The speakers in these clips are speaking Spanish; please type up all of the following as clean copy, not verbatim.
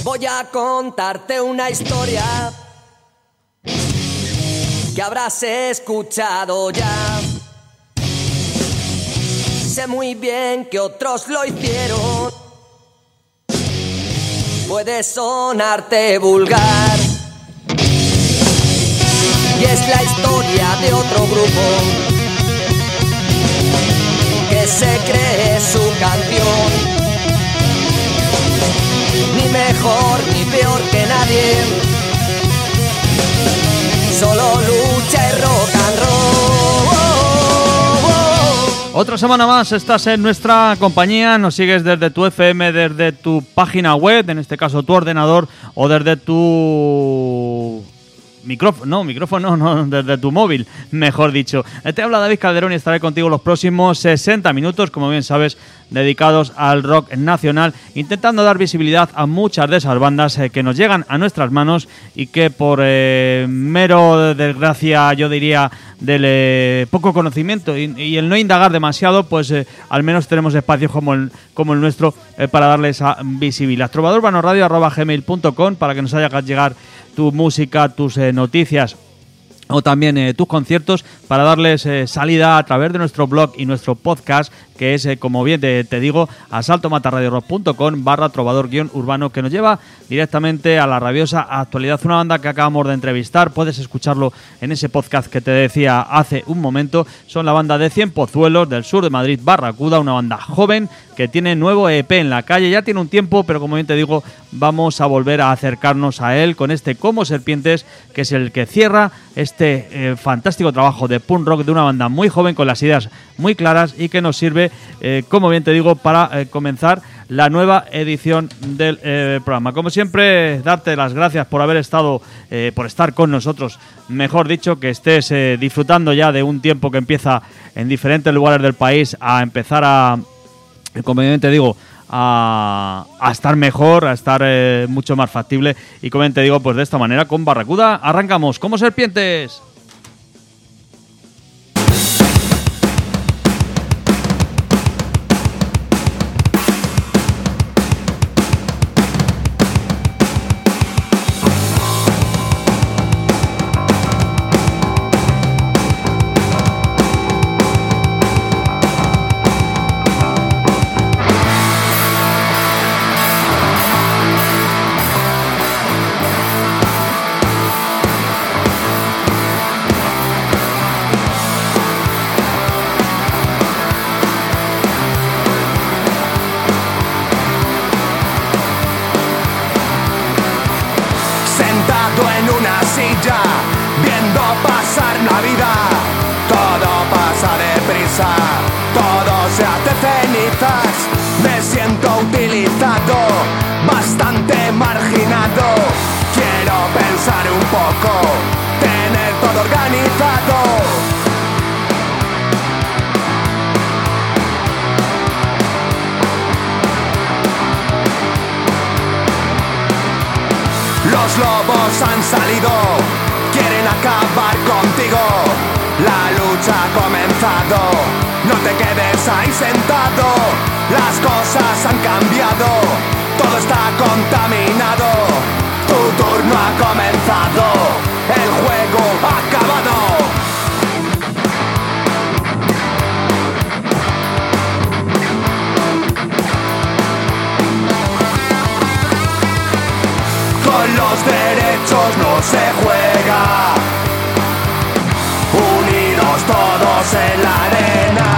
Voy a contarte una historia que habrás escuchado ya. Sé muy bien que otros lo hicieron. Puede sonarte vulgar. Y es la historia de otro grupo que se cree su canción. Ni mejor ni peor que nadie, solo lucha y rock and roll. Otra semana más estás en nuestra compañía, nos sigues desde tu FM, desde tu página web, en este caso tu ordenador, o desde tu micrófono, no, desde tu móvil, mejor dicho. Te habla David Calderón y estaré contigo los próximos 60 minutos, como bien sabes, dedicados al rock nacional, intentando dar visibilidad a muchas de esas bandas que nos llegan a nuestras manos y que por mero desgracia, yo diría, del poco conocimiento y el no indagar demasiado, pues al menos tenemos espacios como el nuestro para darle esa visibilidad. trovadorvanosradio@gmail.com para que nos hagas llegar tu música, tus noticias o también tus conciertos, para darles salida a través de nuestro blog y nuestro podcast, que es, como bien te digo, asaltomatarradiorock.com/trovador-urbano, que nos lleva directamente a la rabiosa actualidad. Una banda que acabamos de entrevistar, puedes escucharlo en ese podcast que te decía hace un momento. Son la banda de Cienpozuelos, del sur de Madrid, Barracuda, una banda joven que tiene nuevo EP en la calle. Ya tiene un tiempo, pero como bien te digo, vamos a volver a acercarnos a él con este Como Serpientes, que es el que cierra este fantástico trabajo de punk rock de una banda muy joven, con las ideas muy claras, y que nos sirve, como bien te digo, para comenzar la nueva edición del programa. Como siempre, darte las gracias por haber estado, por estar con nosotros, mejor dicho, que estés disfrutando ya de un tiempo que empieza en diferentes lugares del país a empezar a, como bien te digo, a estar mejor, a estar mucho más factible. Y como bien te digo, pues de esta manera, con Barracuda, arrancamos Como Serpientes. Viendo pasar la vida, todo pasa deprisa, todo se hace cenizas. Me siento utilizado, bastante marginado. Quiero pensar un poco, tener todo organizado. Los lobos han salido, quieren acabar contigo. La lucha ha comenzado, no te quedes ahí sentado. Las cosas han cambiado, todo está contaminado. Tu turno ha comenzado, el juego ha acabado. Con los derechos no se juega, unidos todos en la arena.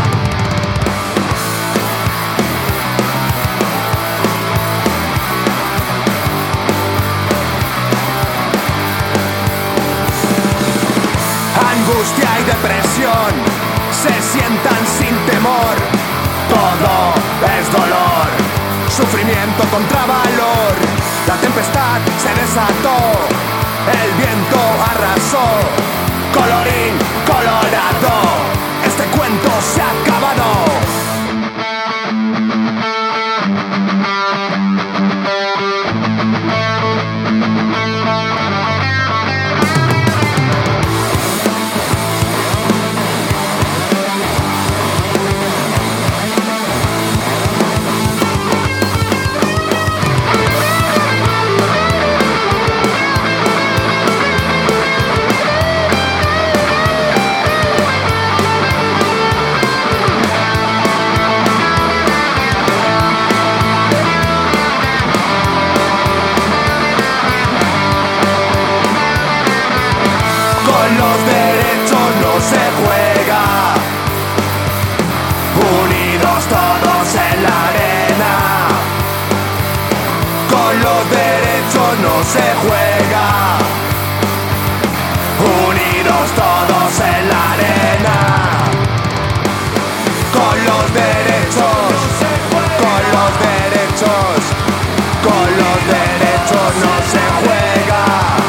Angustia y depresión se sientan sin temor, todo es dolor, sufrimiento contra valor. La tempestad se desató, el viento arrasó, colorín colorado, este cuento se ha acabado. derechos. Con los derechos no se juega.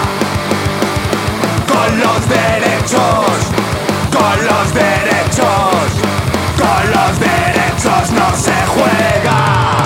Con los derechos. Con los derechos. Con los derechos no se juega.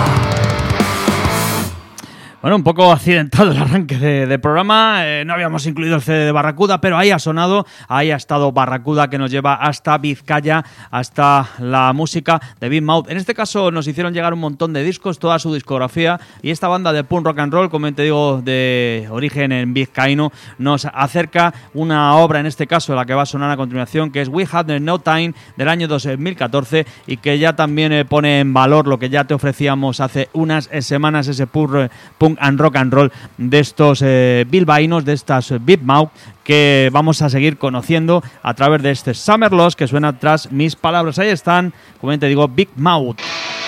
Bueno, un poco accidentado el arranque de programa, no habíamos incluido el CD de Barracuda, pero ahí ha sonado, ahí ha estado Barracuda, que nos lleva hasta Vizcaya, hasta la música de Big Mouth. En este caso nos hicieron llegar un montón de discos, toda su discografía, y esta banda de punk rock and roll, como te digo, de origen en vizcaíno, nos acerca una obra, en este caso la que va a sonar a continuación, que es We Had No Time, del año 2014, y que ya también pone en valor lo que ya te ofrecíamos hace unas semanas, ese punk and rock and roll de estos bilbaínos, de estas Big Mouth, que vamos a seguir conociendo a través de este Summer Loss que suena tras mis palabras. Ahí están, como te digo, Big Mouth.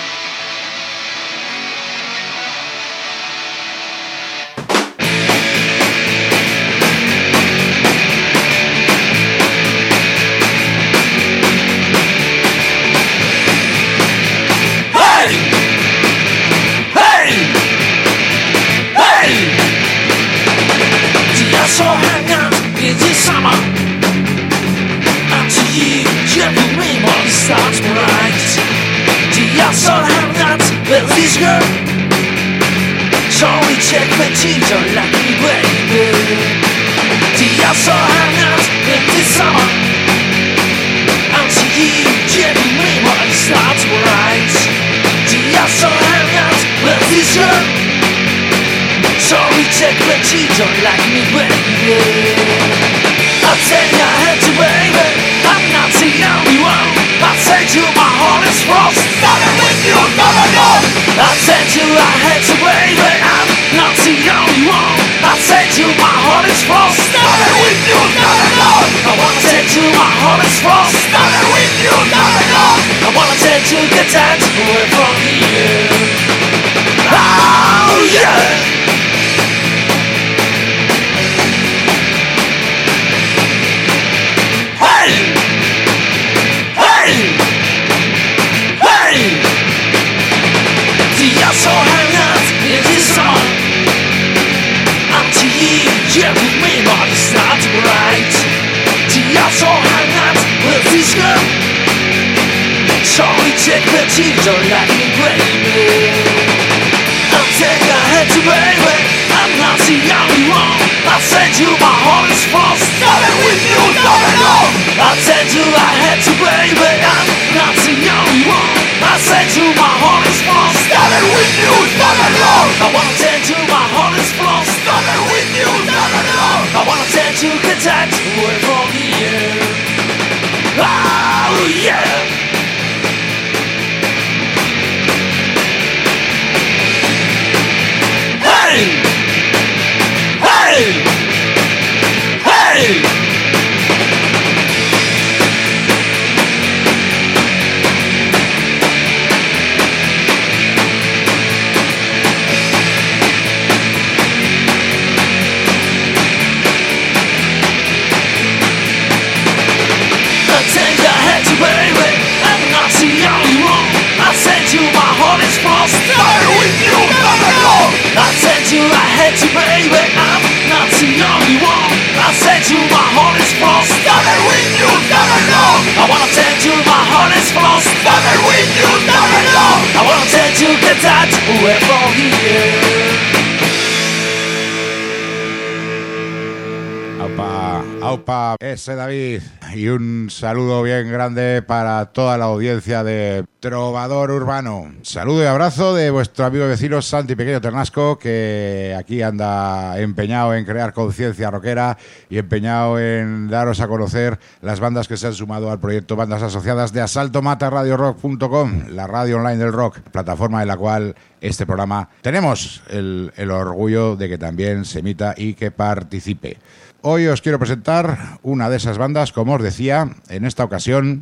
Aupa, ese David, y un saludo bien grande para toda la audiencia de Trovador Urbano. Saludo y abrazo de vuestro amigo y vecino Santi Pequeño Ternasco, que aquí anda empeñado en crear conciencia rockera y empeñado en daros a conocer las bandas que se han sumado al proyecto Bandas Asociadas de asaltomataradiorock.com, la radio online del rock, plataforma en la cual este programa tenemos el orgullo de que también se emita y que participe. Hoy os quiero presentar una de esas bandas, como os decía, en esta ocasión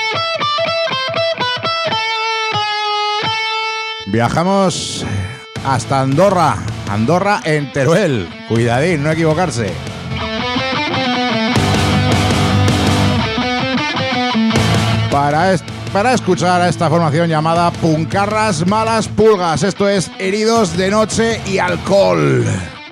viajamos hasta Andorra en Teruel. Cuidadín, no equivocarse. para escuchar a esta formación llamada Puncarras Malas Pulgas. Esto es Heridos de Noche y Alcohol.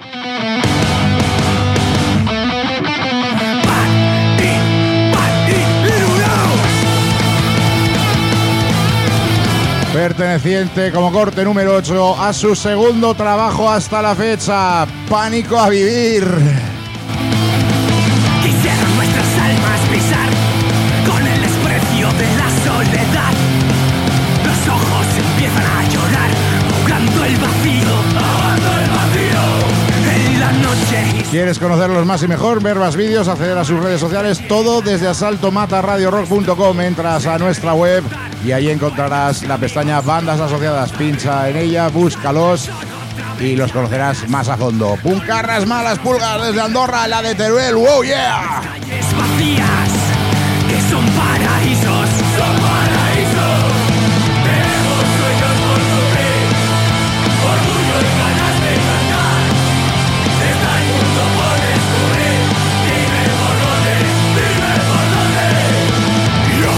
Perteneciente como corte número 8 a su segundo trabajo hasta la fecha, Pánico a Vivir. Quisieron nuestras almas pisar con el desprecio de la soledad. Los ojos empiezan a llorar, ahogando el vacío, en la noche. ¿Quieres conocerlos más y mejor? Ver más vídeos, acceder a sus redes sociales, todo desde asaltomataradiorock.com. Entras a nuestra web y ahí encontrarás la pestaña Bandas Asociadas. Pincha en ella, búscalos y los conocerás más a fondo. Puncarras Malas Pulgas desde Andorra, la de Teruel. ¡Wow, yeah! Calles vacías, que son paraísos. Son paraísos. Tenemos sueños por cumplir, orgullo y ganas de cantar. Está el mundo por descubrir. Dime por dónde, dime por dónde. Yo.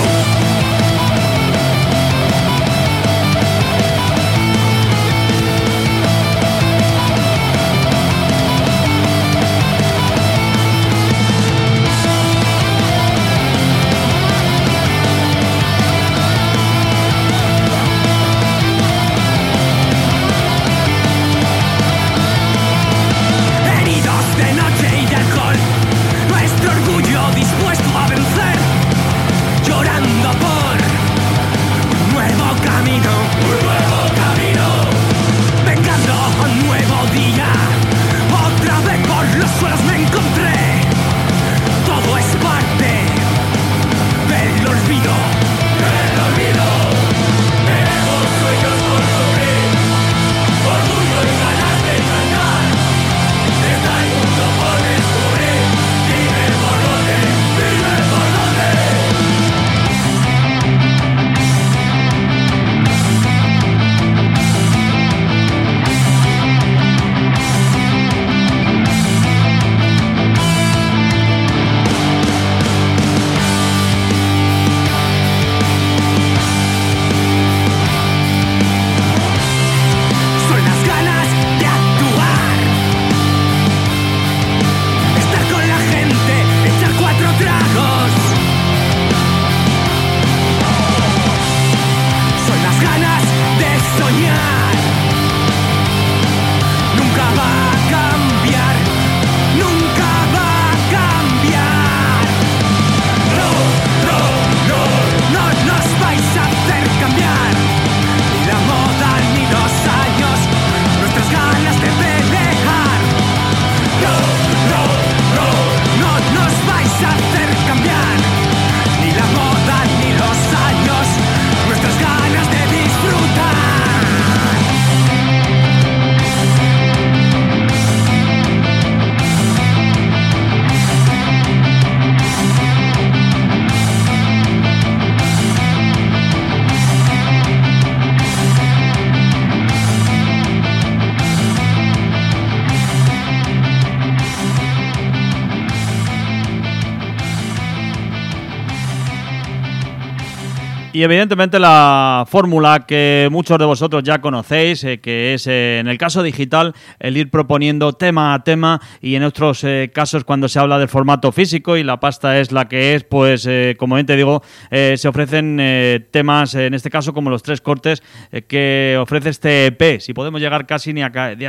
Y evidentemente la fórmula que muchos de vosotros ya conocéis, que es en el caso digital el ir proponiendo tema a tema, y en otros casos cuando se habla del formato físico y la pasta es la que es, pues como bien te digo, se ofrecen temas, en este caso como los 3 cortes que ofrece este EP. Si podemos llegar casi ni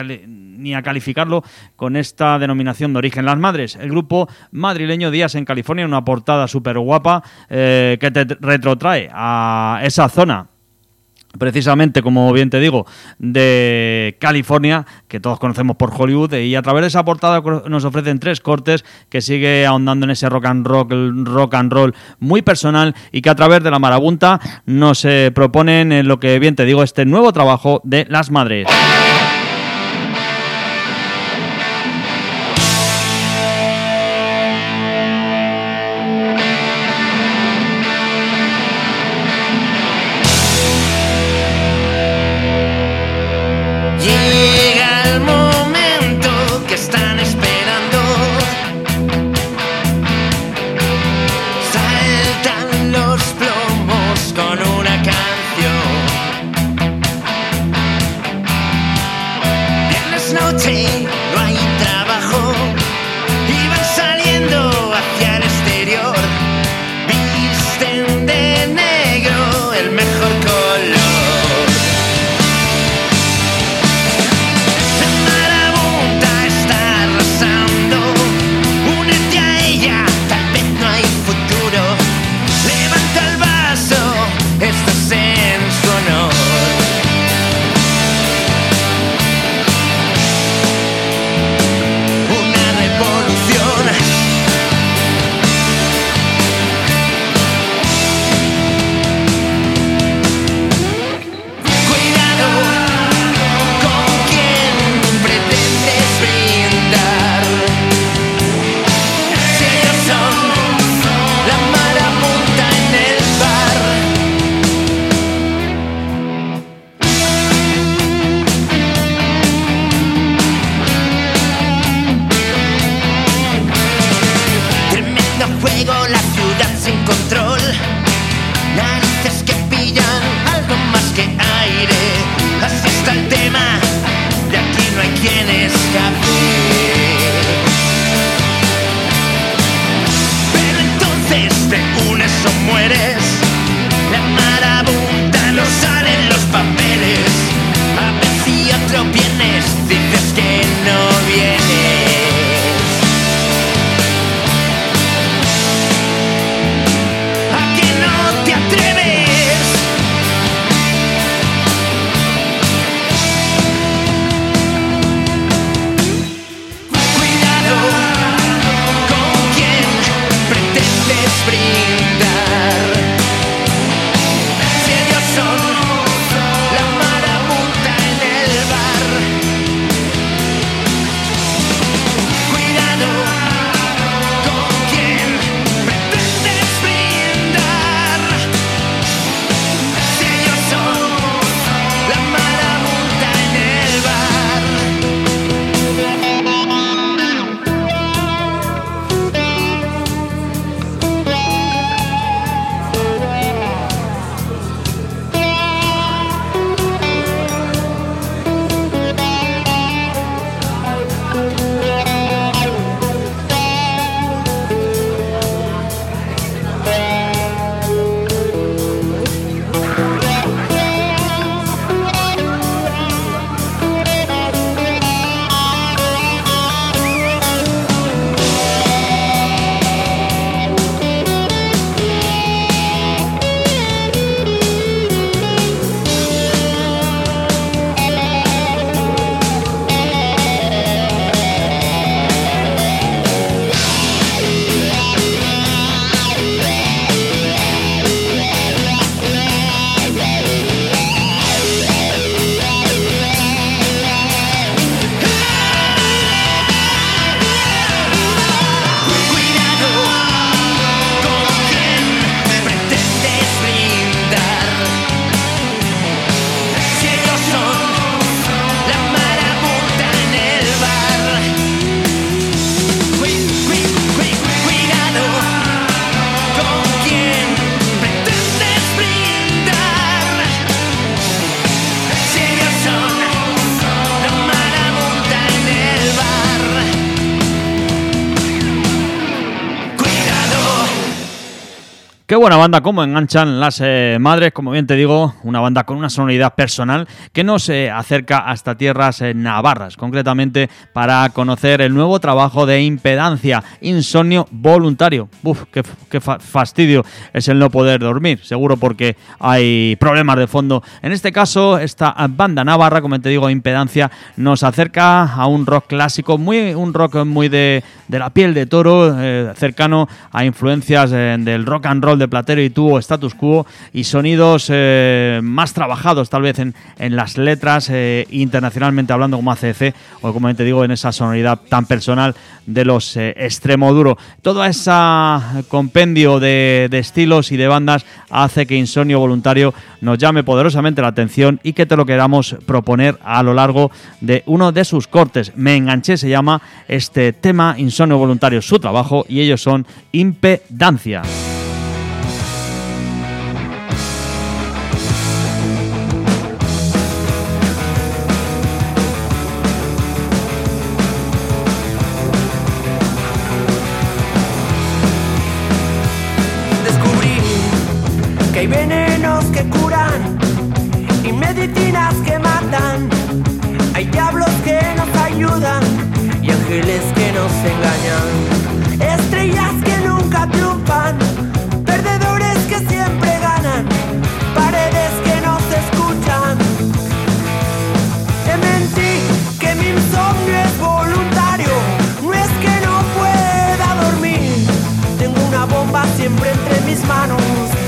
a calificarlo con esta denominación de origen. Las Madres, el grupo madrileño Días en California, una portada súper guapa que te retrotrae a esa zona, precisamente, como bien te digo, de California, que todos conocemos por Hollywood, y a través de esa portada nos ofrecen 3 cortes que sigue ahondando en ese rock and roll muy personal, y que a través de la marabunta nos proponen, en lo que bien te digo, este nuevo trabajo de Las Madres. Saltan los plomos con un noche no hay trabajo y van saliendo hacia el exterior. Visten de negro el mejor color. La marabunta está arrasando. Únete a ella, tal vez no hay futuro. Levanta el vaso, estás en su honor. La ciudad sin control, narices que pillan algo más que aire. Así está el tema, de aquí no hay quien escape. Pero entonces te unes o mueres. La marabunta no sale en los papeles. A ver si otro vienes, dices que no vienes. Qué buena banda, cómo enganchan las madres, como bien te digo, una banda con una sonoridad personal que nos acerca hasta tierras navarras, concretamente para conocer el nuevo trabajo de Impedancia, Insomnio Voluntario. Uf, qué fastidio es el no poder dormir, seguro porque hay problemas de fondo. En este caso, esta banda navarra, como te digo, Impedancia, nos acerca a un rock clásico, un rock muy de la piel de toro, cercano a influencias del rock and roll de Platero y Tubo, Status Quo, y sonidos más trabajados tal vez en las letras, internacionalmente hablando, como ACDC, o como te digo, en esa sonoridad tan personal de los Extremoduro. Todo ese compendio de estilos y de bandas hace que Insomnio Voluntario nos llame poderosamente la atención y que te lo queramos proponer a lo largo de uno de sus cortes. Me enganché, se llama este tema, Insomnio Voluntario, su trabajo, y ellos son Impedancia. que curan y medicinas que matan. Hay diablos que nos ayudan y ángeles que nos engañan. Estrellas que nunca triunfan, perdedores que siempre ganan, paredes que no se escuchan. Te mentí que mi insomnio es voluntario, no es que no pueda dormir. Tengo una bomba siempre entre mis manos.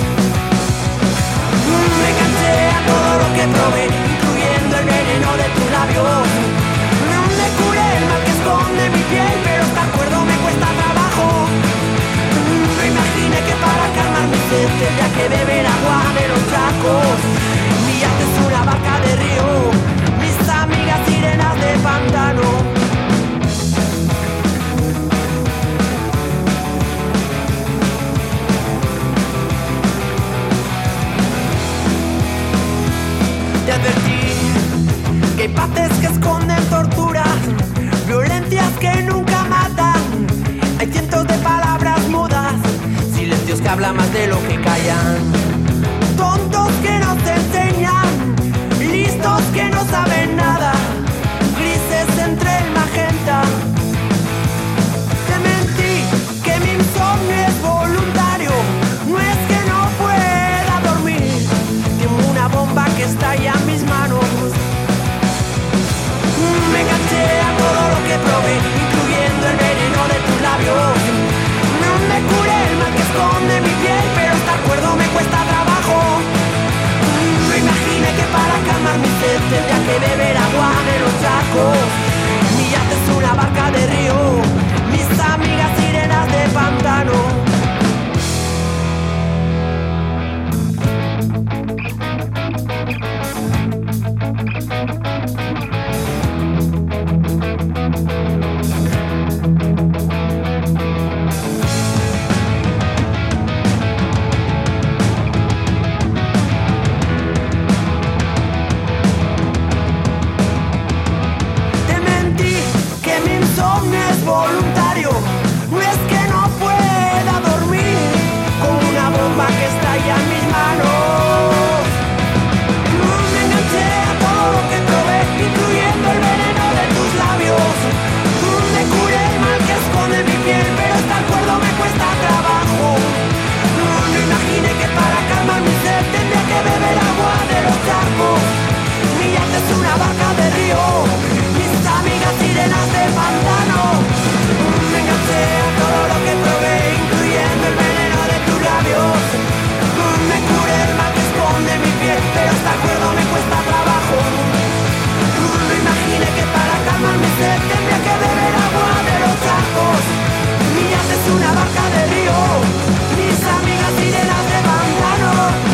Me cansé a todo lo que probé, incluyendo el veneno de tus labios. No me curé el mal que esconde mi piel, pero estar cuerdo me cuesta trabajo. No imaginé que para calmar mi sed tendría que beber agua de los charcos. Mi yate es una barca de río, mis amigas sirenas de pantano. Te advertí que hay paces que esconden torturas, violencias que nunca matan. Hay cientos de palabras mudas, silencios que hablan más de lo que callan. Tontos que no te enseñan, listos que no saben nada, grises entre el magenta. Te mentí que mi insomnio es voluntario, no es que no pueda dormir. Tengo una bomba que estalla en mis manos. Me enganché a todo lo que probé, incluyendo el veneno de tus labios. No me curé el mal que esconde mi piel, pero estar cuerdo me cuesta trabajo. No imaginé que para calmar mi sed tendría que beber agua de los charcos. Mi yate es una barca de río, mis amigas sirenas de pantano. Voluntario, no es que no pueda dormir, con una bomba que estalla en mis manos. Me enganché a todo lo que probé, incluyendo el veneno de tus labios. Me curé el mal que esconde mi piel, pero estar cuerdo me cuesta trabajo. No imaginé que para calmar mi sed tendría que beber agua de los charcos. Mi yate es una barca de río, mis amigas sirenas de pantano. Me enganché a todo lo que probé, incluyendo el veneno de tus labios. Me curé el mal que esconde mi piel, pero estar cuerdo me cuesta trabajo. No imaginé que para calmar mi sed tendría que beber agua de los charcos. Mi yate es una barca de río, mis amigas sirenas de pantano.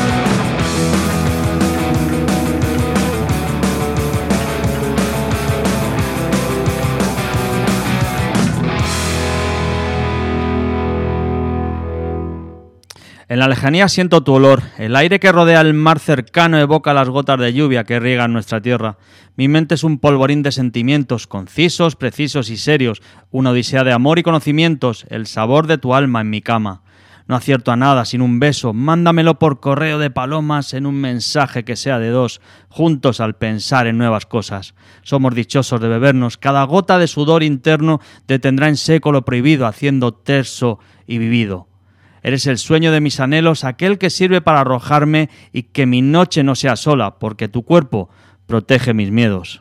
En la lejanía siento tu olor, el aire que rodea el mar cercano evoca las gotas de lluvia que riegan nuestra tierra. Mi mente es un polvorín de sentimientos, concisos, precisos y serios, una odisea de amor y conocimientos, el sabor de tu alma en mi cama. No acierto a nada sin un beso, mándamelo por correo de palomas en un mensaje que sea de dos, juntos al pensar en nuevas cosas. Somos dichosos de bebernos, cada gota de sudor interno detendrá en seco lo prohibido, haciendo terso y vivido. Eres el sueño de mis anhelos, aquel que sirve para arrojarme y que mi noche no sea sola, porque tu cuerpo protege mis miedos.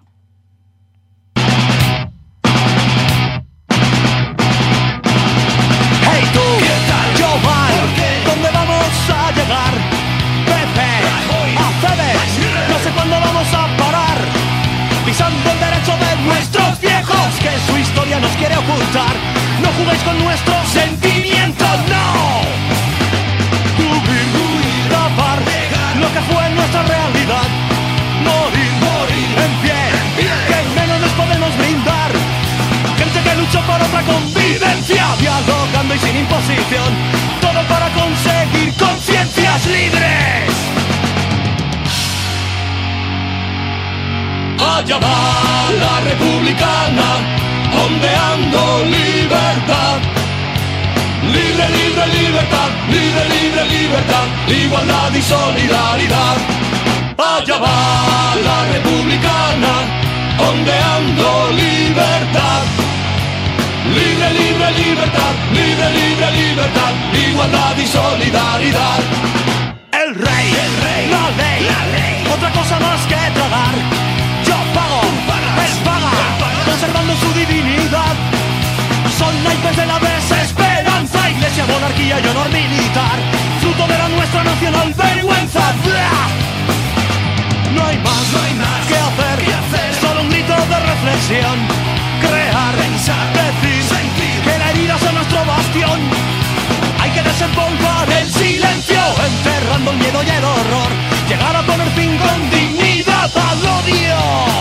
Hey tú, Jovan, ¿dónde vamos a llegar? Pepe, Aceves, no sé cuándo vamos a parar, pisando el derecho de nuestros viejos, que su historia nos quiere ocultar. No juguéis con nuestros sentimientos, no. Tapar lo que fue nuestra realidad, morir en pie, que menos nos podemos brindar. Gente que luchó por otra convivencia, dialogando y sin imposición, todo para conseguir conciencias libres. Allá va la republicana, ondeando libertad. Libre, libre, libertad, libre, libre, libertad, igualdad y solidaridad. Allá va la republicana, ondeando libertad. Libre, libre, libertad, libre, libre, libertad, igualdad y solidaridad. El rey, la ley, otra cosa más que tragar. Yo pago, él paga, conservando su divinidad. Son naipes de la desesperanza, iglesia, monarquía y honor militar, fruto de la nuestra nacional vergüenza. No hay más que hacer, solo un grito de reflexión. Crear, pensar, decir, sentir que la herida es nuestro bastión. Hay que desempolvar el silencio, enterrando el miedo y el horror. Llegar a poner fin con dignidad al odio.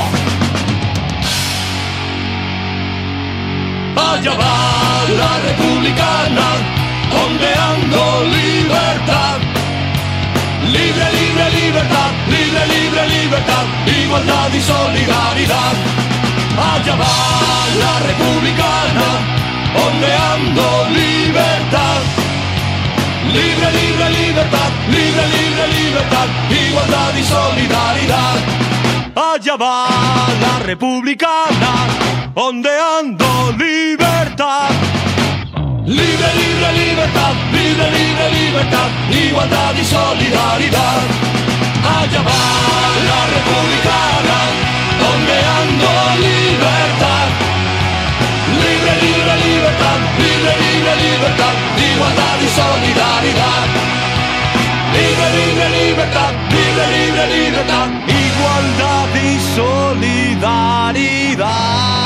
Allá va la republicana, ondeando libertad. Libre, libre, libertad, libre, libre, libertad, igualdad y solidaridad. Allá va la republicana, ondeando libertad. Libre, libre, libertad, libre, libre, libertad, igualdad y solidaridad. Allá va la republicana, ondeando libertad. Libre, libre, libertad, libre, libre, libertad, igualdad y solidaridad. Allá va la republicana, ondeando libertad. Libre, libre, libertad, libre, libre, libertad, igualdad y solidaridad. Libre, libre, libertad, libre, libre, libertad, igualdad y solidaridad.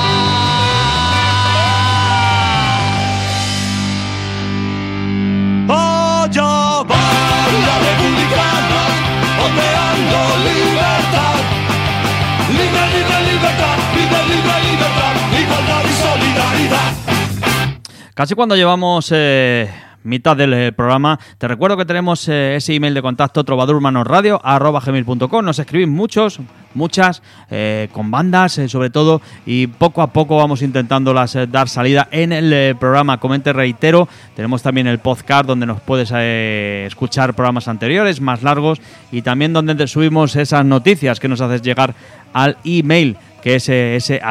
Allá va la republicana, ondeando libertad. Libre, libre, libertad, libre, libre, libertad, igualdad y solidaridad. Casi cuando llevamos mitad del programa, te recuerdo que tenemos ese email de contacto trovadurmanosradio@gmail.com. Nos escribís muchas, con bandas sobre todo, y poco a poco vamos intentándolas dar salida en el programa. Como te reitero, tenemos también el podcast donde nos puedes escuchar programas anteriores, más largos, y también donde te subimos esas noticias que nos haces llegar al email, que es ese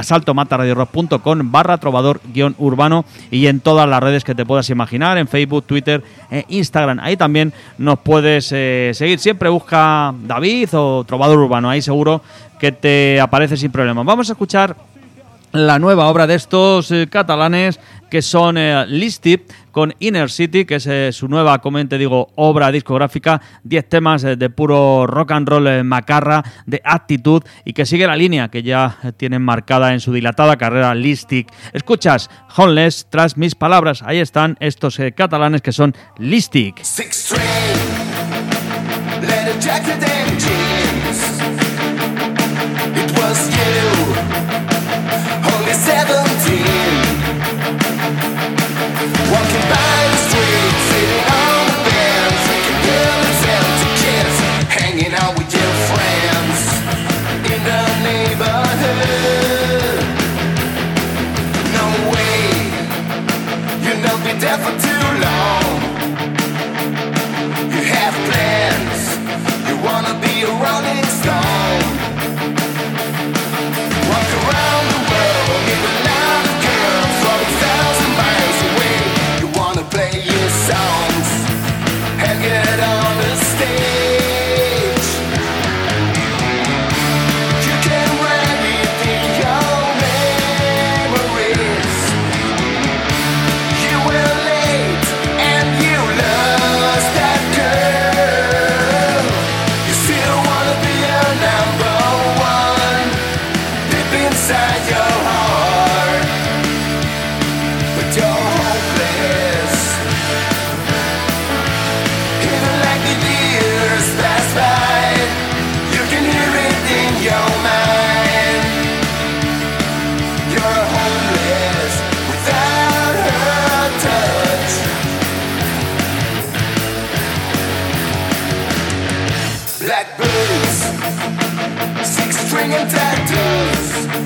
asaltomataradiorock.com/trovador-urbano, y en todas las redes que te puedas imaginar, en Facebook, Twitter e Instagram. Ahí también nos puedes seguir. Siempre busca David o Trovador Urbano, ahí seguro que te aparece sin problema. Vamos a escuchar la nueva obra de estos catalanes, que son Listy, con Inner City, que es su nueva, como te digo, obra discográfica. 10 temas de puro rock and roll macarra, de actitud, y que sigue la línea que ya tienen marcada en su dilatada carrera Listy. Escuchas Homeless tras mis palabras. Ahí están estos catalanes, que son Listy. It was you, only 17, walking by the street, sitting on the bench, drinking pills, empty kids, hanging out with your friends in the neighborhood. No way, you'll not be there for too long. You have plans, you wanna be around it. hanging tattoos.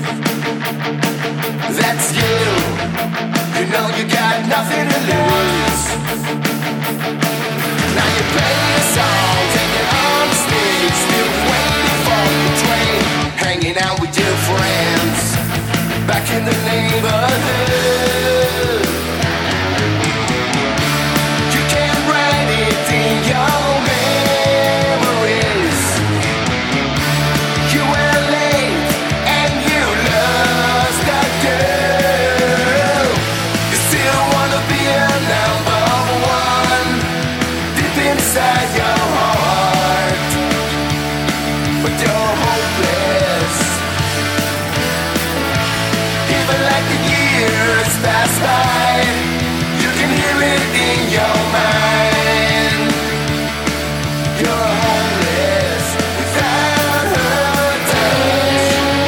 That's you. You know you got nothing to lose. Now you play your songs and you're on the stage, still waiting for the train, hanging out with your friends back in the neighborhood. You can't write it in your memories. You were late and you lost that girl. You still wanna be a number one deep inside your heart, but you're hopeless. Even like the years pass by, you can hear it in your mind. You're homeless without her touch.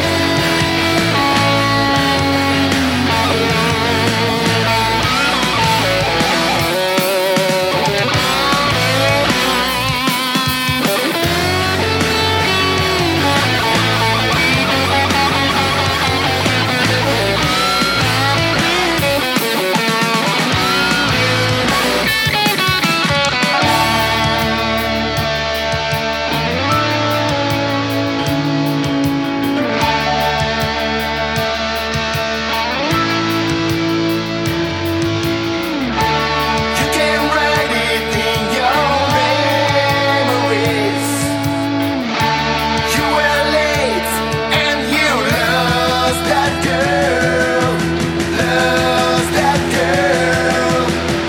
You can't write it in your memories. You were late and you lost that girl. Lost that girl.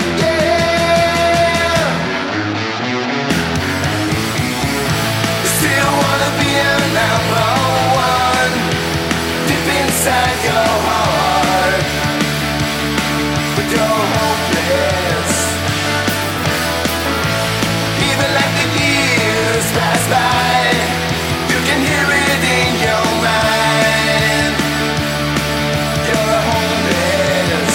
Yeah. You still wanna be a number one deep inside your heart, but you're hopeless. Even like the years pass by, you can hear it in your mind. You're homeless.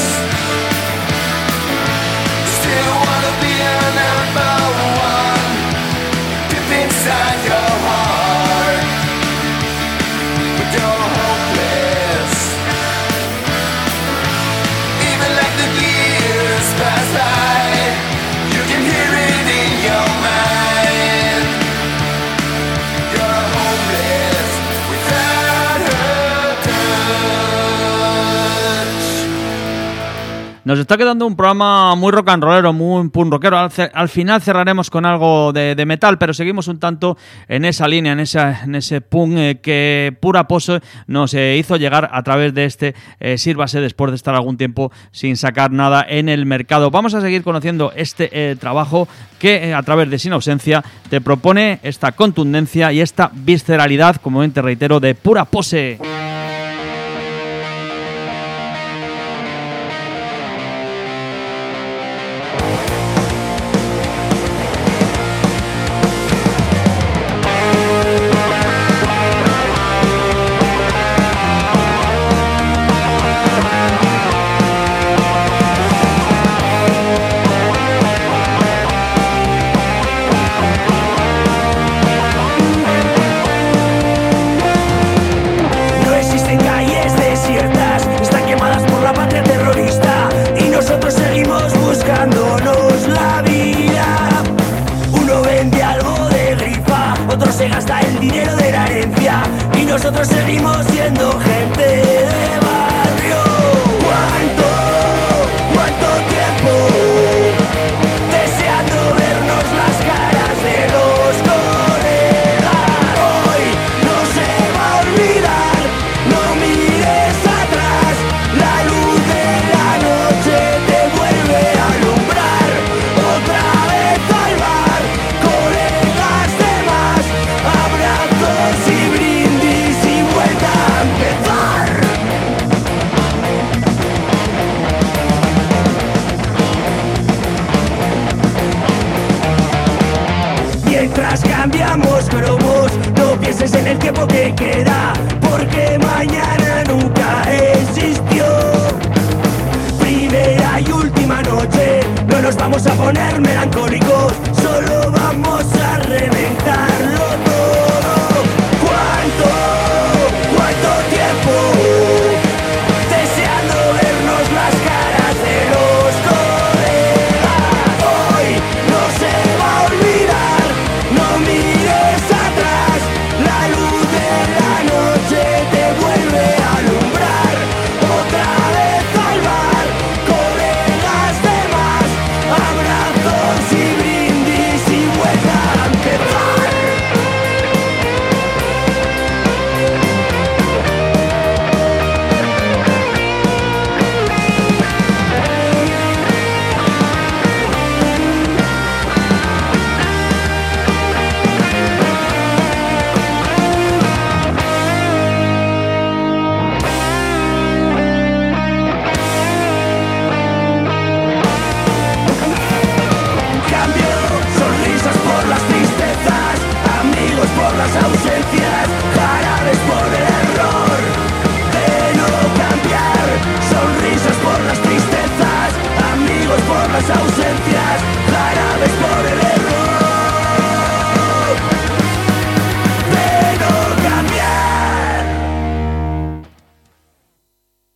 Still wanna be a number one deep inside your heart, but you're hopeless. Even like the years pass by, you can hear it in your mind. You're homeless without her touch. Nos está quedando un programa muy rock and rollero, muy punk rockero. Al final cerraremos con algo de metal, pero seguimos un tanto en esa línea, en ese punk que Pura Pose nos hizo llegar a través de este Sírvase, después de estar algún tiempo sin sacar nada en el mercado. Vamos a seguir conociendo este trabajo que a través de Sin Ausencia te propone esta contundencia y esta visceralidad, como bien te reitero, de Pura Pose. No existen calles desiertas, están quemadas por la patria terrorista y nosotros seguimos buscándonos la vida. Uno vende algo de grifa, otro se gasta el dinero de la herencia y nosotros seguimos siendo gente de barrio. ¿Cuánto tiempo deseando vernos las caras de los colegas? Hoy no se va a olvidar, no mires atrás, la luz de la noche te vuelve a alumbrar. Otra vez al bar, colegas de más, abrazos y brindis y vuelta a empezar.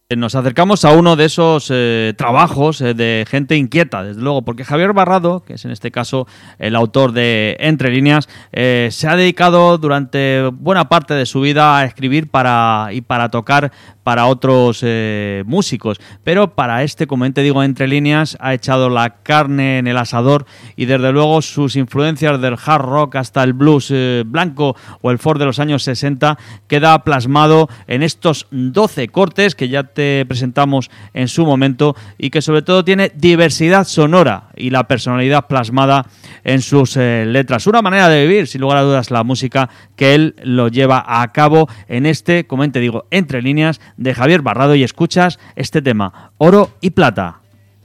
Nos acercamos a uno de esos trabajos de gente inquieta, desde luego, porque Javier Barrado, que es en este caso el autor de Entre Líneas, se ha dedicado durante buena parte de su vida a escribir para tocar para otros músicos, pero para este, como te digo, Entre Líneas, ha echado la carne en el asador y desde luego sus influencias del hard rock hasta el blues blanco o el folk de los años 60 queda plasmado en estos 12 cortes que ya te presentamos en su momento y que sobre todo tiene diversidad sonora y la personalidad plasmada en sus letras. Una manera de vivir, sin lugar a dudas, la música que él lo lleva a cabo en este, como te digo, Entre Líneas de Javier Barrado, y escuchas este tema, Oro y Plata.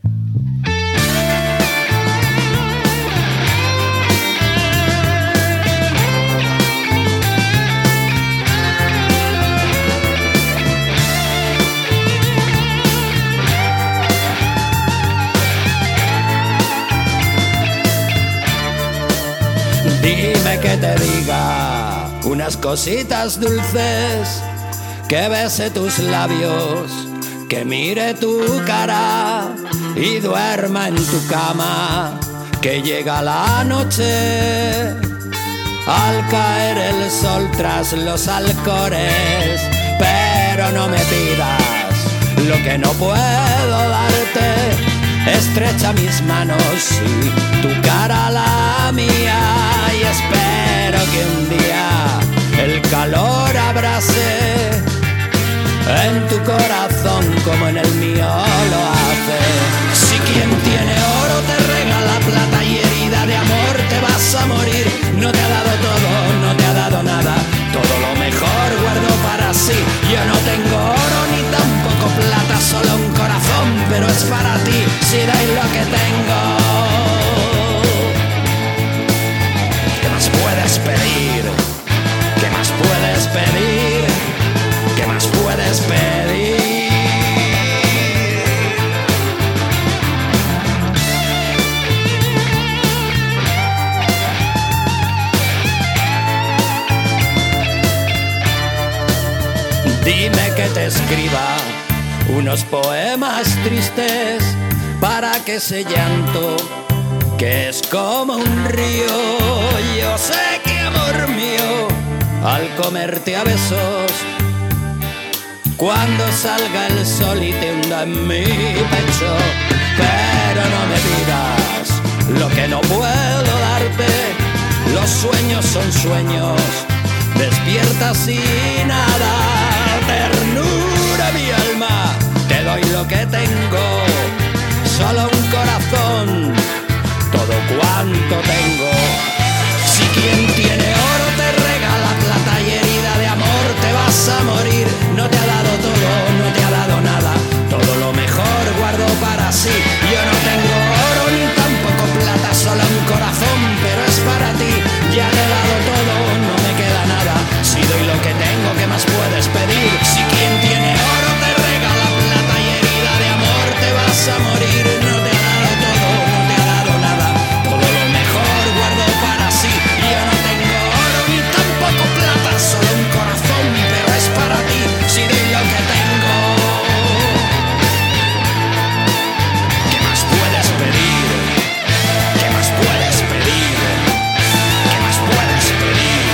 Dime que te diga unas cositas dulces, que bese tus labios, que mire tu cara y duerma en tu cama, que llega la noche al caer el sol tras los alcores, pero no me pidas lo que no puedo darte. Estrecha mis manos y tu cara la mía, y espero que un día el calor abrace en tu corazón como en el mío lo hace. Si quien tiene oro te regala plata y herida de amor te vas a morir. No te ha dado todo, no te ha dado nada, todo lo mejor guardo para sí. Yo no tengo oro ni tampoco plata, solo un corazón, pero es para ti si dais lo que tengo. ¿Qué más puedes pedir? ¿Qué más puedes pedir? ¿Qué más puedes pedir? Dime que te escriba unos poemas tristes para que ese llanto, que es como un río, yo sé que amor mío, al comerte a besos, cuando salga el sol y te hunda en mi pecho, pero no me pidas lo que no puedo darte. Los sueños son sueños, despierta sin nada. Ternura mi alma, te doy lo que tengo, solo un corazón, todo cuanto tengo. Si quien tiene oro te regala plata y herida de amor te vas a morir. No te ha dado todo, no te ha dado nada, todo lo mejor guardo para sí. Yo no tengo oro ni tampoco plata, solo un corazón, pero es para ti. Ya te he dado todo, no me queda nada, si doy lo que tengo, ¿qué más puedes pedir? Si quien tiene oro te regala plata y herida de amor te vas a morir. No te ha dado todo, no te ha dado nada, todo lo mejor guardo para sí. Yo no tengo oro ni tampoco plata, solo un corazón, pero es para ti, si doy lo que tengo. ¿Qué más puedes pedir? ¿Qué más puedes pedir? ¿Qué más puedes pedir?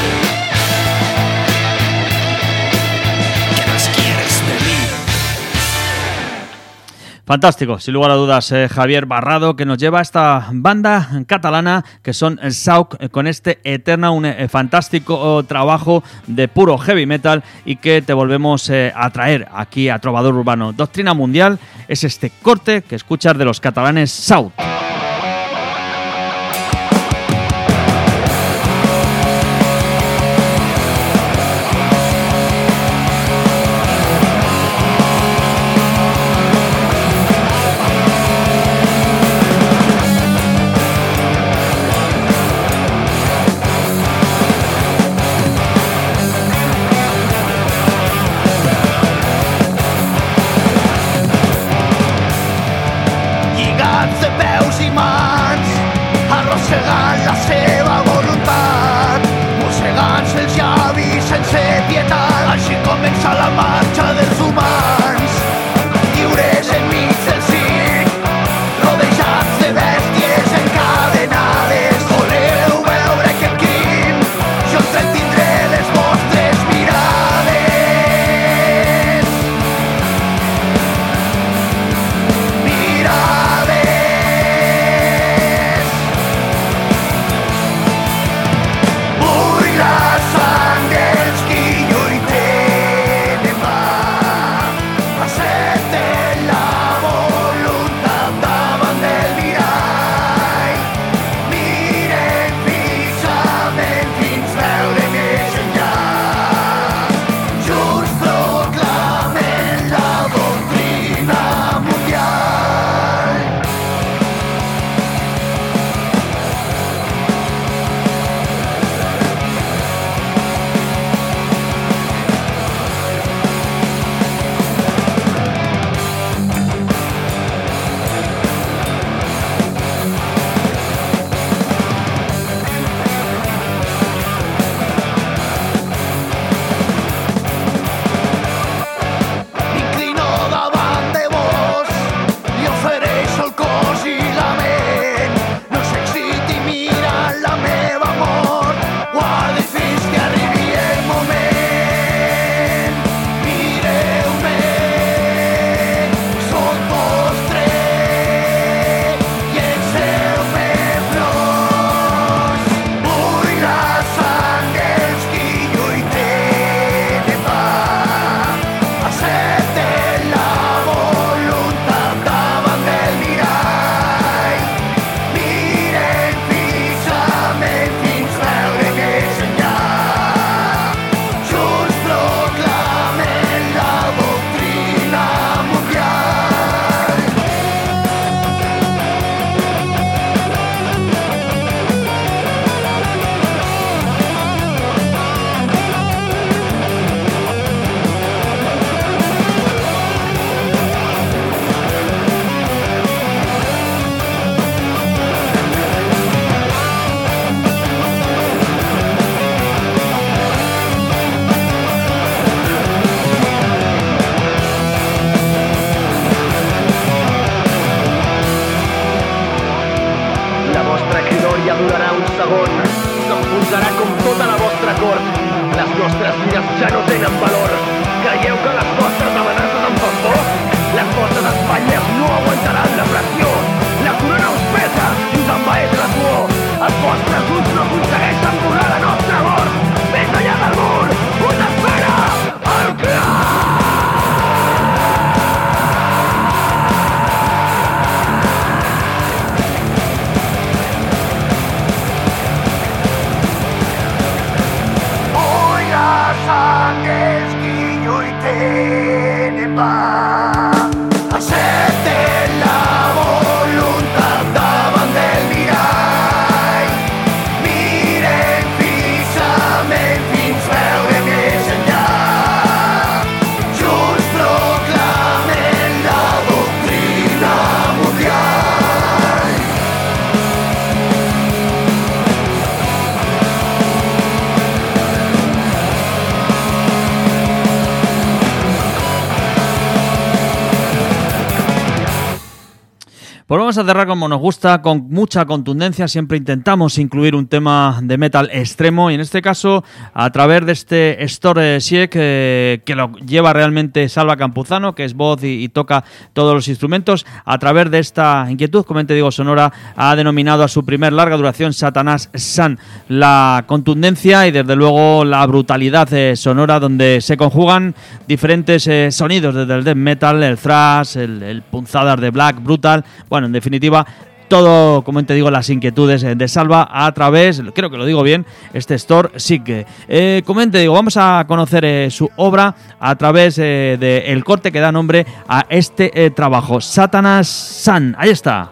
¿Qué más quieres pedir? Fantástico, sin lugar a dudas, Javier Barrado, que nos lleva a esta banda catalana que son el Sauk, con este Eterna, un fantástico trabajo de puro heavy metal y que te volvemos a traer aquí a Trovador Urbano. Doctrina Mundial es este corte que escuchas de los catalanes Sauk. Lligats de peus Pues vamos a cerrar como nos gusta, con mucha contundencia. Siempre intentamos incluir un tema de metal extremo y en este caso a través de este Store Sieg que lo lleva realmente Salva Campuzano, que es voz y toca todos los instrumentos. A través de esta inquietud, como te digo, sonora, ha denominado a su primer larga duración Satanás Sun. La contundencia y desde luego la brutalidad sonora, donde se conjugan diferentes sonidos, desde el death metal, el thrash, el punzadas de black, brutal. Bueno, en definitiva, todo, como te digo, las inquietudes de Salva a través, creo que lo digo bien, este Store Sieg. Como te digo, vamos a conocer su obra a través del corte que da nombre a este trabajo, Satanás Sun. Ahí está.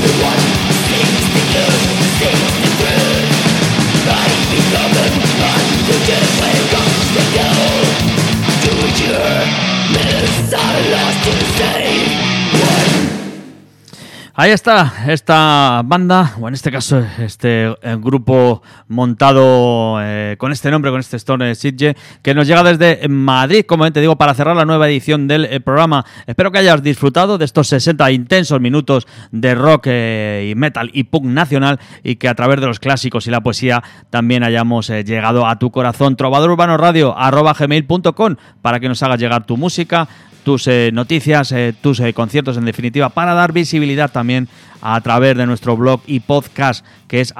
Ahí está, esta banda, o en este caso este grupo montado con este nombre, con este Stone Sitge, que nos llega desde Madrid, como te digo, para cerrar la nueva edición del programa. Espero que hayas disfrutado de estos 60 intensos minutos de rock y metal y punk nacional, y que a través de los clásicos y la poesía también hayamos llegado a tu corazón. trovadorurbanoradio@gmail.com para que nos hagas llegar tu música, tus noticias, tus conciertos, en definitiva, para dar visibilidad también a través de nuestro blog y podcast, que es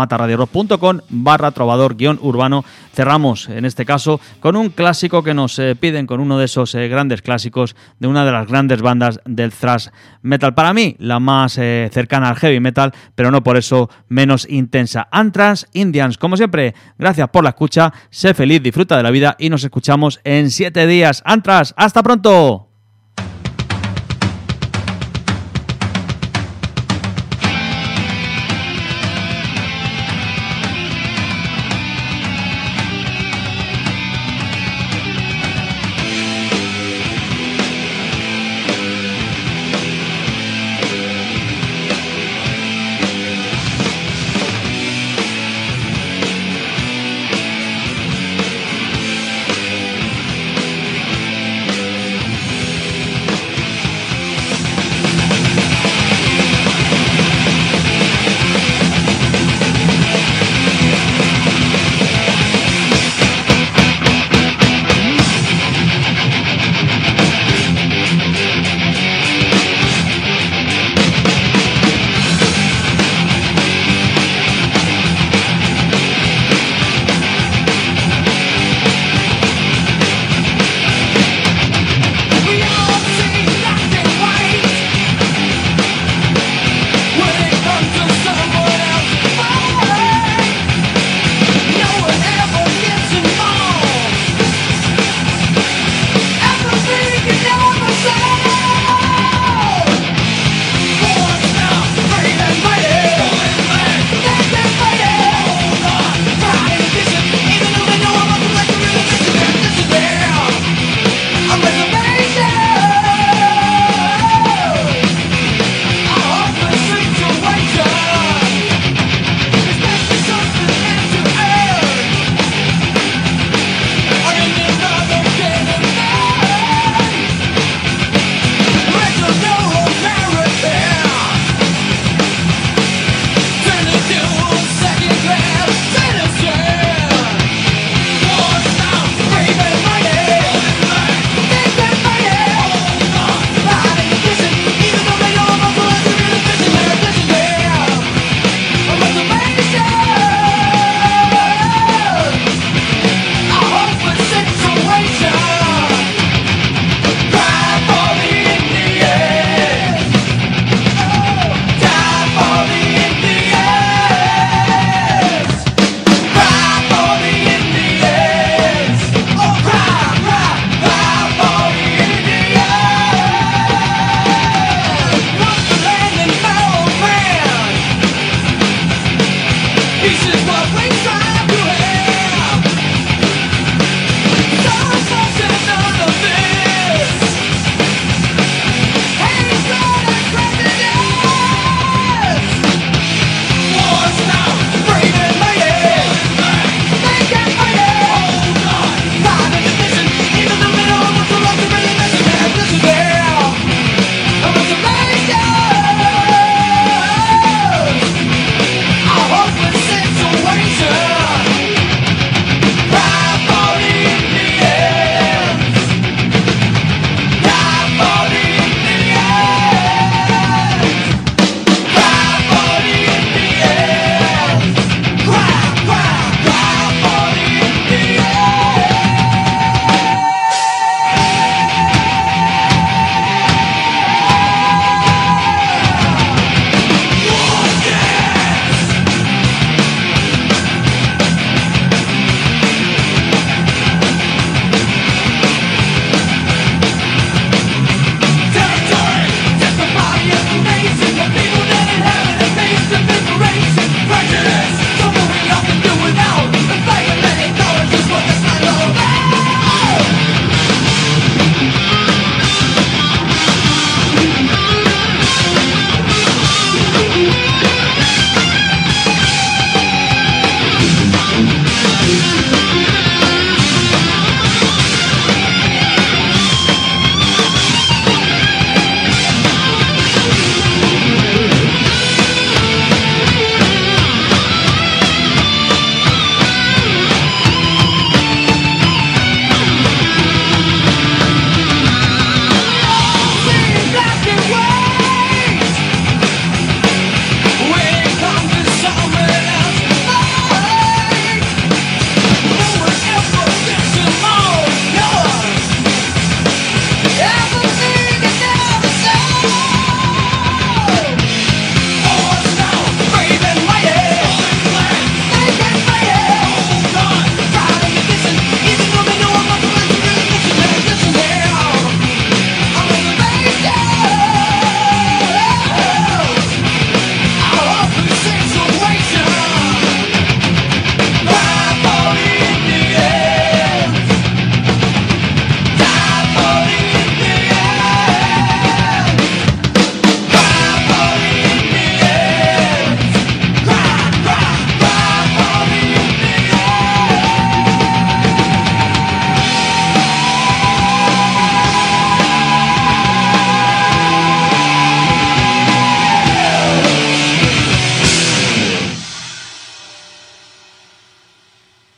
asaltomataradiorock.com/trovador-urbano. Cerramos, en este caso, con un clásico que nos piden, con uno de esos grandes clásicos de una de las grandes bandas del thrash metal. Para mí, la más cercana al heavy metal, pero no por eso menos intensa. Anthrax Indians. Como siempre, gracias por la escucha, sé feliz, disfruta de la vida y nos escuchamos en 7 días. Anthrax, ¡hasta pronto!